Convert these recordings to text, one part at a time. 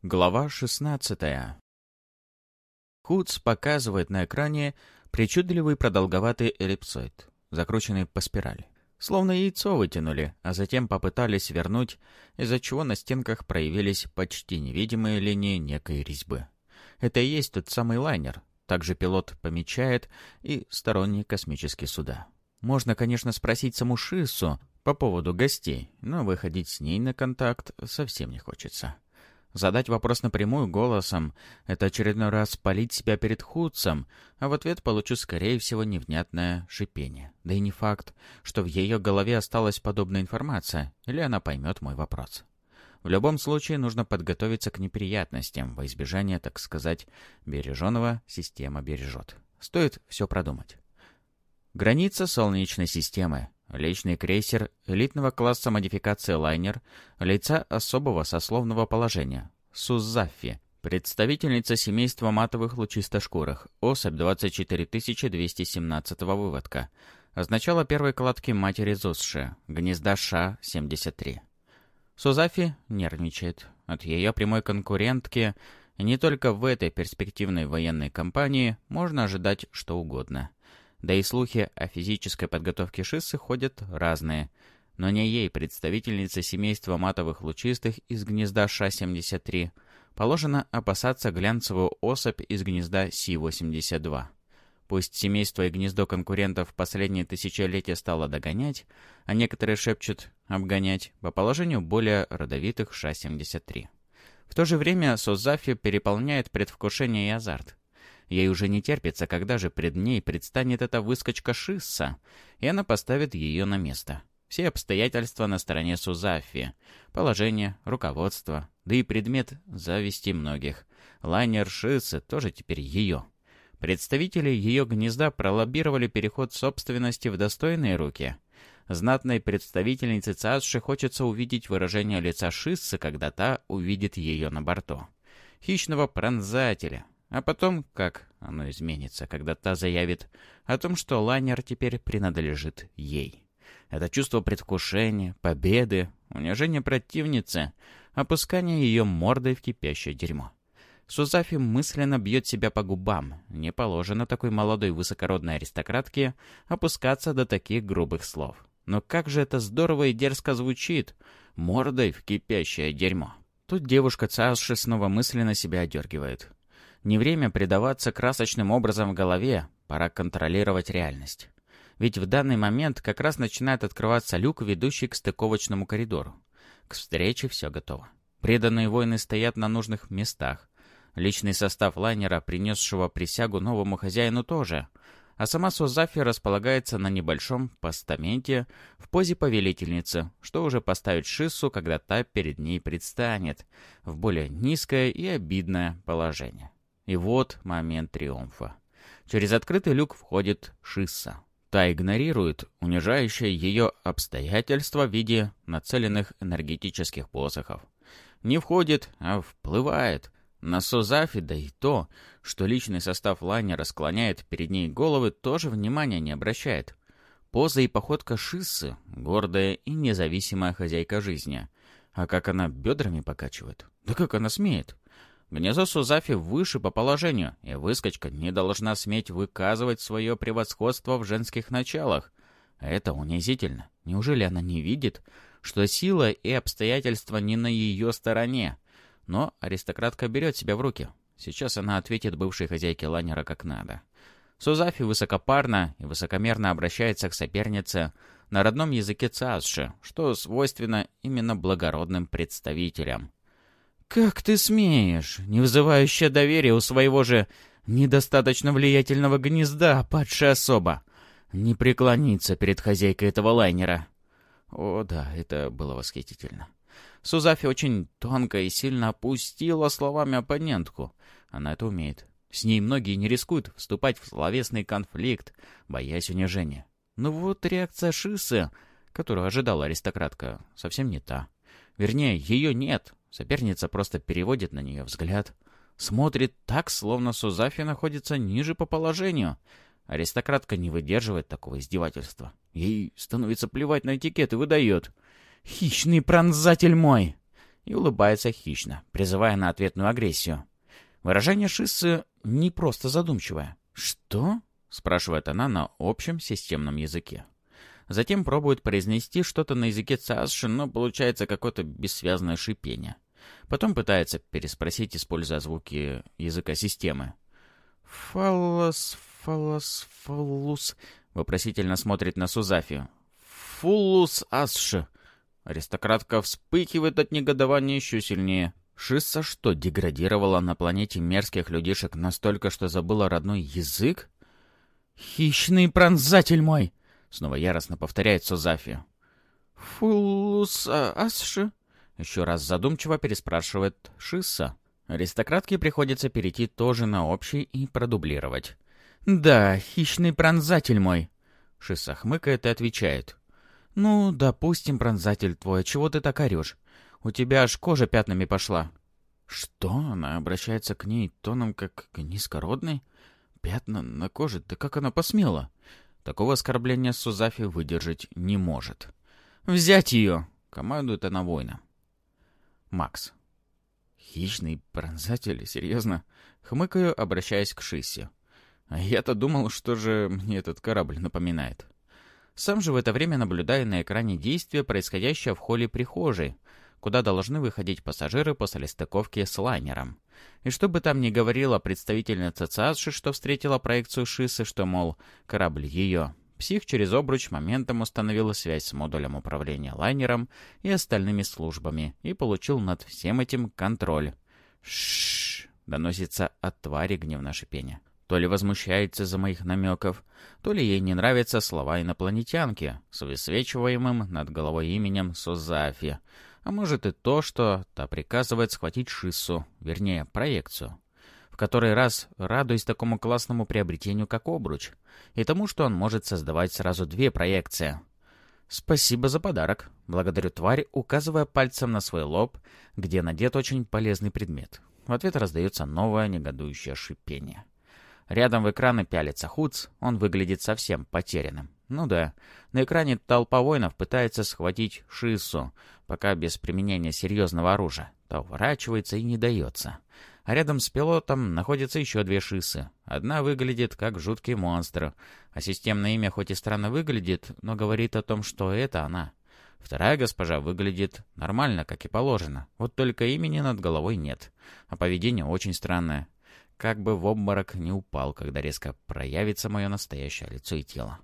Глава 16. Куц показывает на экране причудливый продолговатый эллипсоид, закрученный по спирали. Словно яйцо вытянули, а затем попытались вернуть, из-за чего на стенках проявились почти невидимые линии некой резьбы. Это и есть тот самый лайнер. Также пилот помечает и сторонние космические суда. Можно, конечно, спросить саму Шиссу по поводу гостей, но выходить с ней на контакт совсем не хочется. Задать вопрос напрямую голосом — это очередной раз палить себя перед Худсом, а в ответ получу, скорее всего, невнятное шипение. Да и не факт, что в ее голове осталась подобная информация, или она поймет мой вопрос. В любом случае, нужно подготовиться к неприятностям, во избежание, так сказать, береженого система бережет. Стоит все продумать. Граница Солнечной системы. Личный крейсер элитного класса модификации лайнер, лица особого сословного положения. Сузаффи. Представительница семейства матовых лучистошкурых. Особь 24217 выводка. Означало первой кладки матери Зусши. Гнезда Ша-73. Сузаффи нервничает. От ее прямой конкурентки не только в этой перспективной военной кампании можно ожидать что угодно. Да и слухи о физической подготовке Шиссы ходят разные. Но не ей, представительнице семейства матовых лучистых из гнезда Ша-73, положено опасаться глянцевую особь из гнезда Си-82. Пусть семейство и гнездо конкурентов в последние тысячелетия стало догонять, а некоторые шепчут «обгонять» по положению более родовитых Ша-73. В то же время Сузаффи переполняет предвкушение и азарт. Ей уже не терпится, когда же пред ней предстанет эта выскочка Шисса, и она поставит ее на место. Все обстоятельства на стороне Сузаффи. Положение, руководство, да и предмет зависти многих. Лайнер Шиссы тоже теперь ее. Представители ее гнезда пролоббировали переход собственности в достойные руки. Знатной представительнице Цааши хочется увидеть выражение лица Шиссы, когда та увидит ее на борту. Хищного пронзателя. А потом, как оно изменится, когда та заявит о том, что лайнер теперь принадлежит ей. Это чувство предвкушения, победы, унижение противницы, опускание ее мордой в кипящее дерьмо. Сузаффи мысленно бьет себя по губам. Не положено такой молодой высокородной аристократке опускаться до таких грубых слов. Но как же это здорово и дерзко звучит! Мордой в кипящее дерьмо. Тут девушка Цааши снова мысленно себя одергивает. Не время предаваться красочным образом в голове, пора контролировать реальность. Ведь в данный момент как раз начинает открываться люк, ведущий к стыковочному коридору. К встрече все готово. Преданные воины стоят на нужных местах. Личный состав лайнера, принесшего присягу новому хозяину, тоже. А сама Сузаффи располагается на небольшом постаменте в позе повелительницы, что уже поставит Шиссу, когда та перед ней предстанет, в более низкое и обидное положение. И вот момент триумфа. Через открытый люк входит Шисса. Та игнорирует унижающее ее обстоятельства в виде нацеленных энергетических посохов. Не входит, а вплывает. На Сузаффи, да и то, что личный состав лайнера склоняет перед ней головы, тоже внимания не обращает. Поза и походка Шиссы — гордая и независимая хозяйка жизни. А как она бедрами покачивает? Да как она смеет? Гнездо Сузаффи выше по положению, и выскочка не должна сметь выказывать свое превосходство в женских началах. Это унизительно. Неужели она не видит, что сила и обстоятельства не на ее стороне? Но аристократка берет себя в руки. Сейчас она ответит бывшей хозяйке лайнера как надо. Сузаффи высокопарно и высокомерно обращается к сопернице на родном языке Цааши, что свойственно именно благородным представителям. «Как ты смеешь, не вызывающая доверия у своего же недостаточно влиятельного гнезда, падшая особа, не преклониться перед хозяйкой этого лайнера?» О да, это было восхитительно. Сузаффи очень тонко и сильно опустила словами оппонентку. Она это умеет. С ней многие не рискуют вступать в словесный конфликт, боясь унижения. Но вот реакция Шиссы, которую ожидала аристократка, совсем не та. Вернее, ее нет. Соперница просто переводит на нее взгляд. Смотрит так, словно Сузаффи находится ниже по положению. Аристократка не выдерживает такого издевательства. Ей становится плевать на этикет и выдает: «Хищный пронзатель мой!» и улыбается хищно, призывая на ответную агрессию. Выражение Шиссы не просто задумчивое. «Что?» — спрашивает она на общем системном языке. Затем пробует произнести что-то на языке Цааши, но получается какое-то бессвязное шипение. Потом пытается переспросить, используя звуки языка системы. «Фаллос, фаллус», — вопросительно смотрит на Сузафи. «Фуллус асши». Аристократка вспыхивает от негодования еще сильнее. Шисса что, деградировала на планете мерзких людишек настолько, что забыла родной язык? «Хищный пронзатель мой!» — снова яростно повторяет Сузафи. «Фуллус асши?» — еще раз задумчиво переспрашивает Шисса. Аристократке приходится перейти тоже на общий и продублировать. «Да, хищный пронзатель мой!» Шисса хмыкает и отвечает. «Ну, допустим, пронзатель твой, чего ты так орешь? У тебя аж кожа пятнами пошла». «Что?» — она обращается к ней тоном, как к низкородной. «Пятна на коже? Да как она посмела?» Такого оскорбления Сузафи выдержать не может. «Взять ее!» — командует она воина. Макс. «Хищный пронзатель? Серьезно?» Хмыкаю, обращаясь к Шиссе. «А я-то думал, что же мне этот корабль напоминает». Сам же в это время наблюдаю на экране действия, происходящее в холле прихожей, куда должны выходить пассажиры после стыковки с лайнером. И что бы там ни говорила представительница ЦАСШи, что встретила проекцию Шиссы, что, мол, корабль ее, псих через обруч моментом установил связь с модулем управления лайнером и остальными службами и получил над всем этим контроль. «Шшш!» — доносится от твари гневное шипение. То ли возмущается из-за моих намеков, то ли ей не нравятся слова инопланетянки с высвечиваемым над головой именем Сузафи, а может и то, что та приказывает схватить Шиссу, вернее, проекцию. В который раз радуюсь такому классному приобретению, как обруч, и тому, что он может создавать сразу две проекции. «Спасибо за подарок», — благодарю тварь, указывая пальцем на свой лоб, где надет очень полезный предмет. В ответ раздается новое негодующее шипение. Рядом в экраны пялится Хуц, он выглядит совсем потерянным. Ну да, на экране толпа воинов пытается схватить Шиссу, пока без применения серьезного оружия. То уворачивается и не дается. А рядом с пилотом находятся еще две Шиссы. Одна выглядит как жуткий монстр, а системное имя хоть и странно выглядит, но говорит о том, что это она. Вторая госпожа выглядит нормально, как и положено, вот только имени над головой нет, а поведение очень странное. Как бы в обморок не упал, когда резко проявится мое настоящее лицо и тело.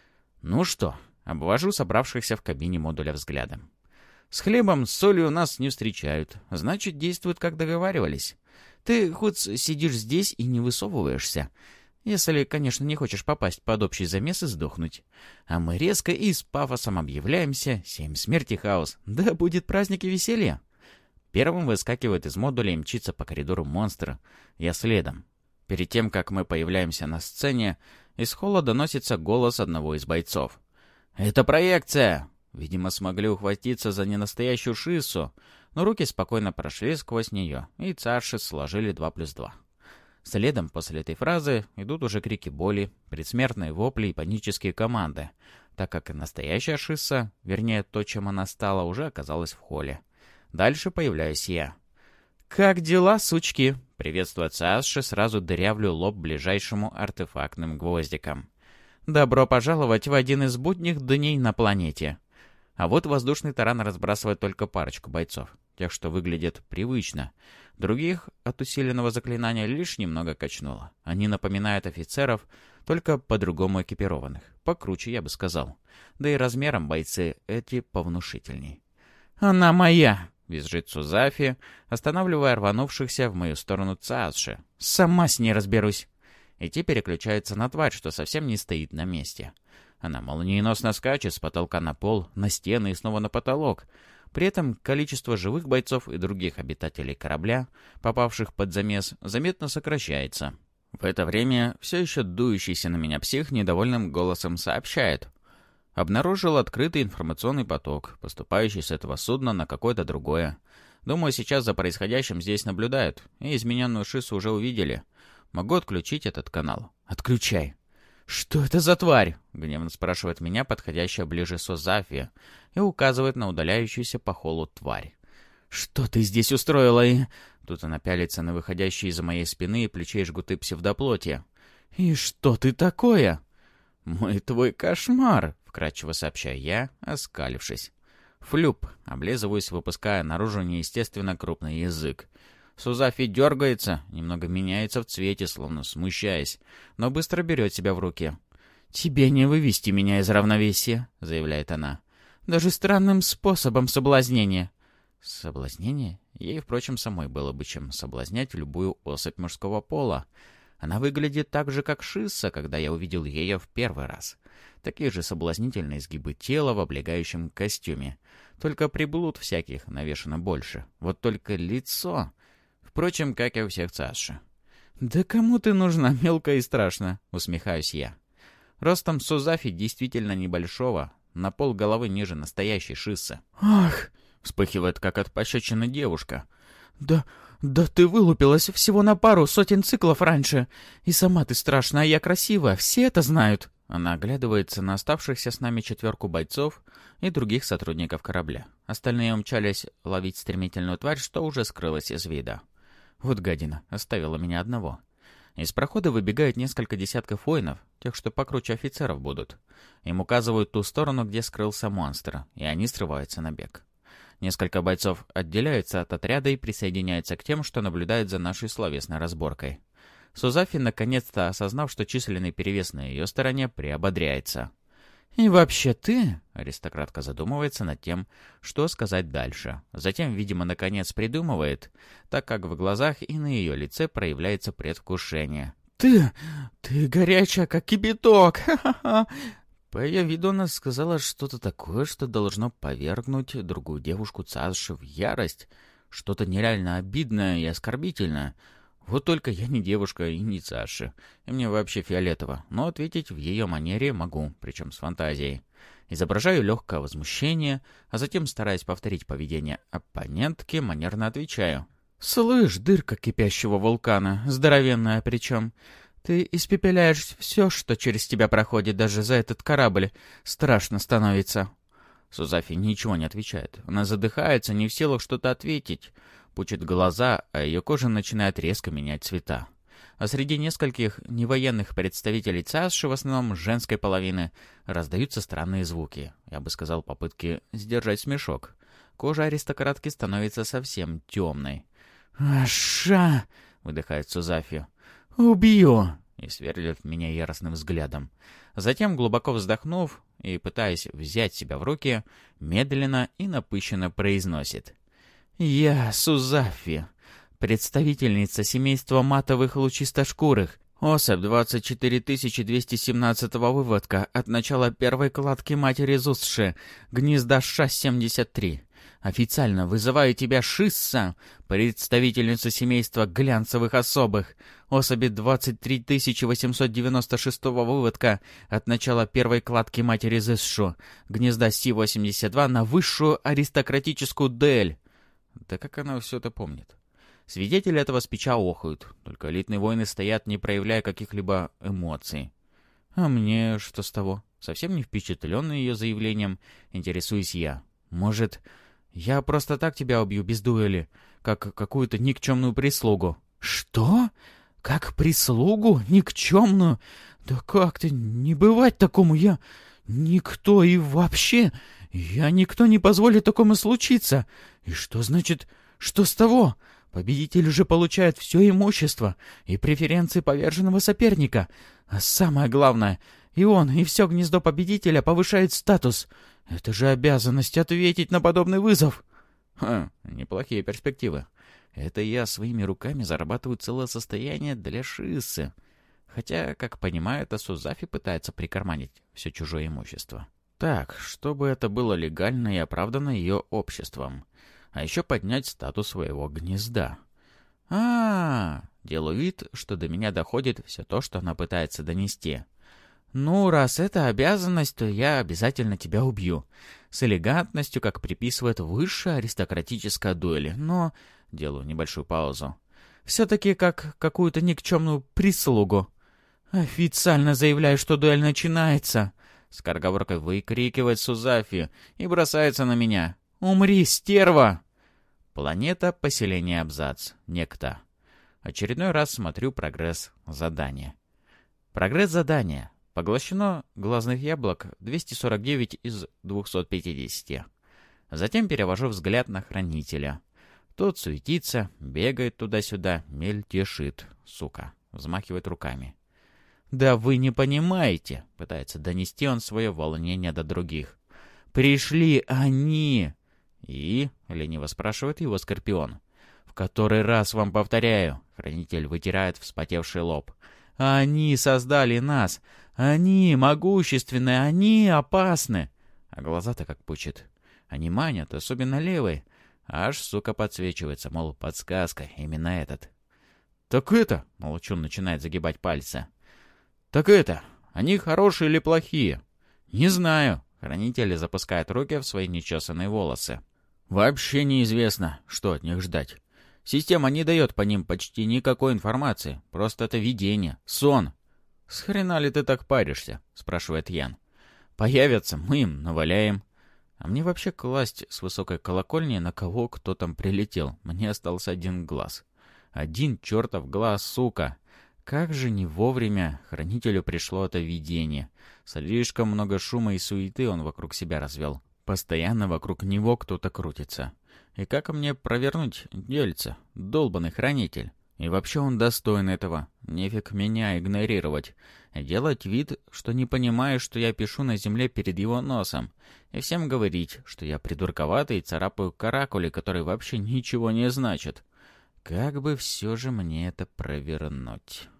Ну что, обвожу собравшихся в кабине модуля взглядом. С хлебом, с солью нас не встречают, значит, действуют, как договаривались. Ты хоть сидишь здесь и не высовываешься, если, конечно, не хочешь попасть под общий замес и сдохнуть. А мы резко и с пафосом объявляемся: 7 смерти, хаос, да будет праздник и веселье. Первым выскакивает из модуля и мчится по коридору монстра. Я следом. Перед тем, как мы появляемся на сцене, из холла доносится голос одного из бойцов. «Это проекция!» Видимо, смогли ухватиться за ненастоящую Шиссу, но руки спокойно прошли сквозь нее, и царши сложили 2+2. Следом после этой фразы идут уже крики боли, предсмертные вопли и панические команды, так как и настоящая Шисса, вернее то, чем она стала, уже оказалась в холле. Дальше появляюсь я. «Как дела, сучки?» Приветствуя Цааши, сразу дырявлю лоб ближайшему артефактным гвоздиком. «Добро пожаловать в один из будних дней на планете». А вот воздушный таран разбрасывает только парочку бойцов, тех, что выглядят привычно. Других от усиленного заклинания лишь немного качнуло. Они напоминают офицеров, только по-другому экипированных. Покруче, я бы сказал. Да и размером бойцы эти повнушительней. «Она моя!» — визжит Сузафи, останавливая рванувшихся в мою сторону Цааши. «Сама с ней разберусь!» И те переключаются на тварь, что совсем не стоит на месте. Она молниеносно скачет с потолка на пол, на стены и снова на потолок. При этом количество живых бойцов и других обитателей корабля, попавших под замес, заметно сокращается. В это время все еще дующийся на меня псих недовольным голосом сообщает. Обнаружил открытый информационный поток, поступающий с этого судна на какое-то другое. Думаю, сейчас за происходящим здесь наблюдают, и измененную Шиссу уже увидели. Могу отключить этот канал. Отключай. «Что это за тварь?» — гневно спрашивает меня подходящая ближе Сузафи и указывает на удаляющуюся по холлу тварь. «Что ты здесь устроила и...» Тут она пялится на выходящие из-за моей спины и плечей жгуты псевдоплоти. «И что ты такое?» «Мы твой кошмар», — вкратчиво сообщаю я, оскалившись. Флюп, облизываюсь, выпуская наружу неестественно крупный язык. Сузафи дергается, немного меняется в цвете, словно смущаясь, но быстро берет себя в руки. «Тебе не вывести меня из равновесия», — заявляет она. «Даже странным способом соблазнения». Соблазнение? Ей, впрочем, самой было бы чем соблазнять любую особь мужского пола. Она выглядит так же, как Шисса, когда я увидел ее в первый раз. Такие же соблазнительные изгибы тела в облегающем костюме. Только приблуд всяких навешано больше. Вот только лицо... Впрочем, как и у всех Цаши. «Да кому ты нужна, мелко и страшно?» — усмехаюсь я. Ростом Сузафи действительно небольшого, на пол головы ниже настоящей Шиссы. «Ах!» — вспыхивает, как от пощечины девушка. «Да ты вылупилась всего на пару сотен циклов раньше. И сама ты страшная, а я красивая, все это знают». Она оглядывается на оставшихся с нами 4 бойцов и других сотрудников корабля. Остальные умчались ловить стремительную тварь, что уже скрылась из вида. Вот гадина, оставила меня одного. Из прохода выбегает несколько десятков воинов, тех, что покруче офицеров будут. Им указывают ту сторону, где скрылся монстр, и они срываются на бег. Несколько бойцов отделяются от отряда и присоединяются к тем, что наблюдают за нашей словесной разборкой. Сузафи, наконец-то осознав, что численный перевес на ее стороне, приободряется. «И вообще ты...» — аристократка задумывается над тем, что сказать дальше. Затем, видимо, наконец придумывает, так как в глазах и на ее лице проявляется предвкушение. «Ты горячая, как кипяток! Ха-ха-ха!» По ее виду она сказала что-то такое, что должно повергнуть другую девушку Цаши в ярость. Что-то нереально обидное и оскорбительное. Вот только я не девушка и не Цаши. И мне вообще фиолетово. Но ответить в ее манере могу, причем с фантазией. Изображаю легкое возмущение, а затем, стараясь повторить поведение оппонентки, манерно отвечаю. «Слышь, дырка кипящего вулкана, здоровенная причем. Ты испепеляешь все, что через тебя проходит, даже за этот корабль. Страшно становится». Сузафи ничего не отвечает. Она задыхается, не в силах что-то ответить. Пучит глаза, а ее кожа начинает резко менять цвета. А среди нескольких невоенных представителей Цаши, в основном женской половины, раздаются странные звуки. Я бы сказал, попытки сдержать смешок. Кожа аристократки становится совсем темной. «Аша!» — выдыхает Сузафи. «Убью!» — и сверлит меня яростным взглядом. Затем, глубоко вздохнув и пытаясь взять себя в руки, медленно и напыщенно произносит. «Я Сузафи, представительница семейства матовых лучистошкурых, особь 24217 выводка от начала первой кладки матери Зусши, гнезда Ша-73. Официально вызываю тебя, Шисса, представительницу семейства глянцевых особых, особи 23896 выводка от начала первой кладки матери Зусшу, гнезда Си-82 на высшую аристократическую дуэль». Да как она все это помнит? Свидетели этого спича охают, только элитные воины стоят, не проявляя каких-либо эмоций. А мне что с того? Совсем не впечатленный ее заявлением, интересуюсь я. Может, я просто так тебя убью без дуэли, как какую-то никчемную прислугу? Что? Как прислугу? Никчемную? Да как-то не бывать такому, я... Никто и вообще... Я никто не позволит такому случиться. И что значит, что с того? Победитель уже получает все имущество и преференции поверженного соперника. А самое главное, и он, и все гнездо победителя повышает статус. Это же обязанность ответить на подобный вызов. Неплохие перспективы. Это я своими руками зарабатываю целое состояние для Шиссы. Хотя, как понимаю, это Сузафи пытается прикарманить все чужое имущество. Так, чтобы это было легально и оправдано ее обществом. А еще поднять статус своего гнезда. Делаю вид, что до меня доходит все то, что она пытается донести. «Ну, раз это обязанность, то я обязательно тебя убью. С элегантностью, как приписывает высшая аристократическая дуэль. Но...» Делаю небольшую паузу. «Все-таки как какую-то никчемную прислугу. Официально заявляю, что дуэль начинается!» Скороговоркой выкрикивает Сузафи и бросается на меня. «Умри, стерва!» Планета, поселение Абзац. Некто. Очередной раз смотрю прогресс задания. Прогресс задания. Поглощено глазных яблок 249 из 250. Затем перевожу взгляд на хранителя. Тот суетится, бегает туда-сюда, мельтешит, сука, взмахивает руками. «Да вы не понимаете!» — пытается донести он свое волнение до других. «Пришли они!» «И?» — лениво спрашивает его Скорпион. «В который раз вам повторяю!» — хранитель вытирает вспотевший лоб. «Они создали нас! Они могущественны! Они опасны!» А глаза-то как пучит. Они манят, особенно левый. Аж, сука, подсвечивается, мол, подсказка, именно этот. «Так это...» — молчун начинает загибать пальцы. «Так это... Они хорошие или плохие?» «Не знаю». Хранитель запускает руки в свои нечесанные волосы. «Вообще неизвестно, что от них ждать. Система не дает по ним почти никакой информации. Просто это видение, сон». «С хрена ли ты так паришься?» — спрашивает Ян. «Появятся, мы им наваляем». А мне вообще класть с высокой колокольни на кого кто там прилетел. Мне остался один глаз. Один чертов глаз, сука. Как же не вовремя хранителю пришло это видение. Слишком много шума и суеты он вокруг себя развел. Постоянно вокруг него кто-то крутится. И как мне провернуть дельце, долбанный хранитель? И вообще он достоин этого. Нефиг меня игнорировать. Делать вид, что не понимаю, что я пишу на земле перед его носом. И всем говорить, что я придурковатый и царапаю каракули, которые вообще ничего не значат. Как бы все же мне это провернуть?